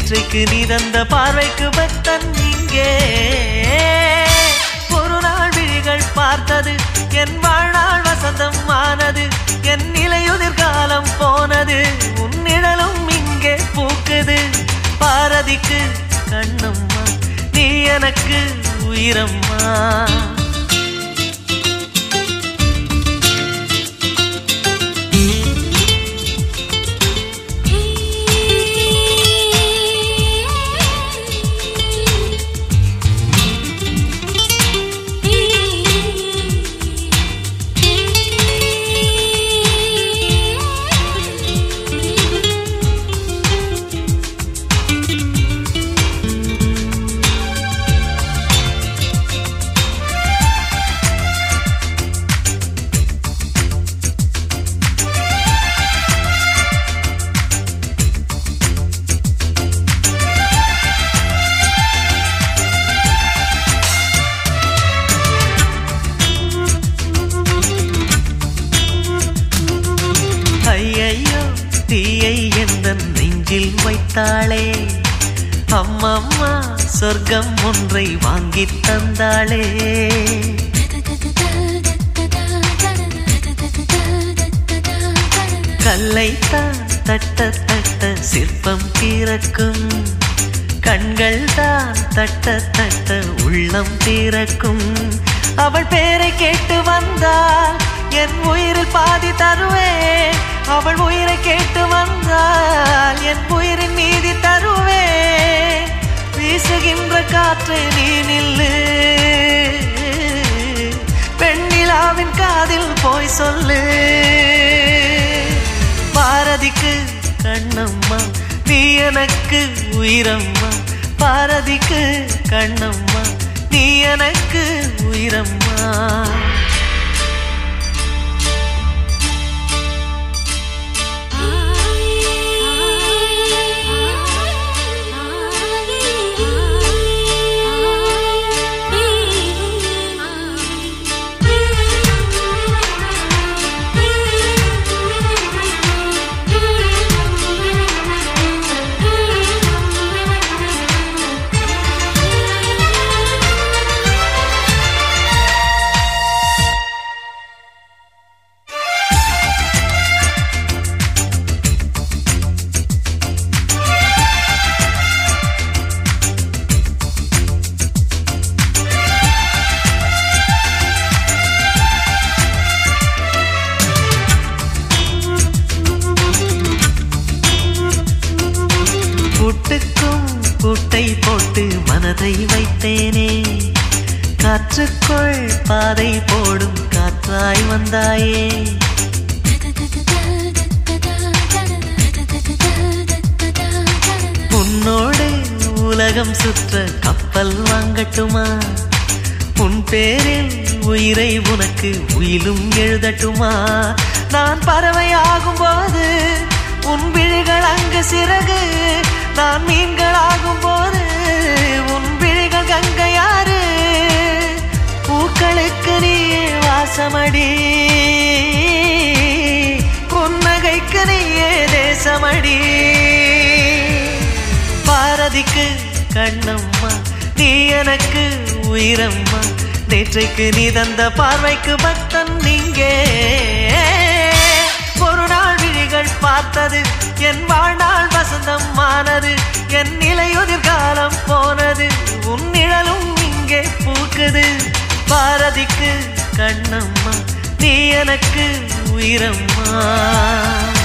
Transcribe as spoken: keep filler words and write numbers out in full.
நேற்றைக்கு நீ தந்த பார்வைக்கு பக்தன் இங்கே. ஒரு நாள் விழிகள் பார்த்தது என் வாழ்நாள் வசந்தம் ஆனது. என் நிலையுதிர் காலம் போனது உன் நிழலும் இங்கே பூக்குது. பாரதிக்கு கண்ணம்மா நீ எனக்கு உயிரம்மா. ஐயையோ தீயை எந்தன் நெஞ்சில் வைத்தாளே. அம்மம்மா சொர்க்கம் ஒன்றை வாங்கி தந்தாளே. கல்லைத்தான் தட்ட தட்ட சிற்பம் திறக்கும். கண்கள் தான் தட்ட தட்ட உள்ளம் திறக்கும். அவள் பேரை கேட்டு வந்தால் என் உயிரில் பாதி தருவேன். அவள் உயிரை கேட்டு வந்தால் என் உயிரின் மீதி தருவேன். வீசுகின்ற காற்று நீ நில்லு, பெண்ணிலாவின் காதில் போய் சொல்லு. பாரதிக்கு கண்ணம்மா நீ எனக்கு உயிரம்மா. பாரதிக்கு கண்ணம்மா நீ எனக்கு உயிரம்மா. கூட்டுக்கும் கூட்டை போட்டு மனதை வைத்தேனே. காற்றுக்குள் பாதை போடும் காற்றாய் வந்தாயே. உன்னோடு உலகம் சுற்ற கப்பல் வாங்கட்டுமா? உன் பேரில் உயிரை உனக்கு உயிலும் எழுதட்டுமா? நான் பறவையாகும் போது உன் விழிகள் அங்கு சிறகு. நான் மீன்களாகும் போது உன் விழிகள் கங்கையாறு. பூக்களுக்கு நீயே வாசமடி, புன்னகைக்கு நீயே தேசமடி. பாரதிக்கு கண்ணம்மா நீ எனக்கு உயிரம்மா. நேற்றைக்கு நீ தந்த பார்வைக்கு பக்தன் இங்கே. ஒரு நாள் விழிகள் பார்த்தது என் வாழ்நாள் வசந்தம் ஆனது. என் நிலையுதிர் காலம் போனது உன் நிழலும் இங்கே பூக்குது. பாரதிக்கு கண்ணம்மா நீ எனக்கு உயிரம்மா.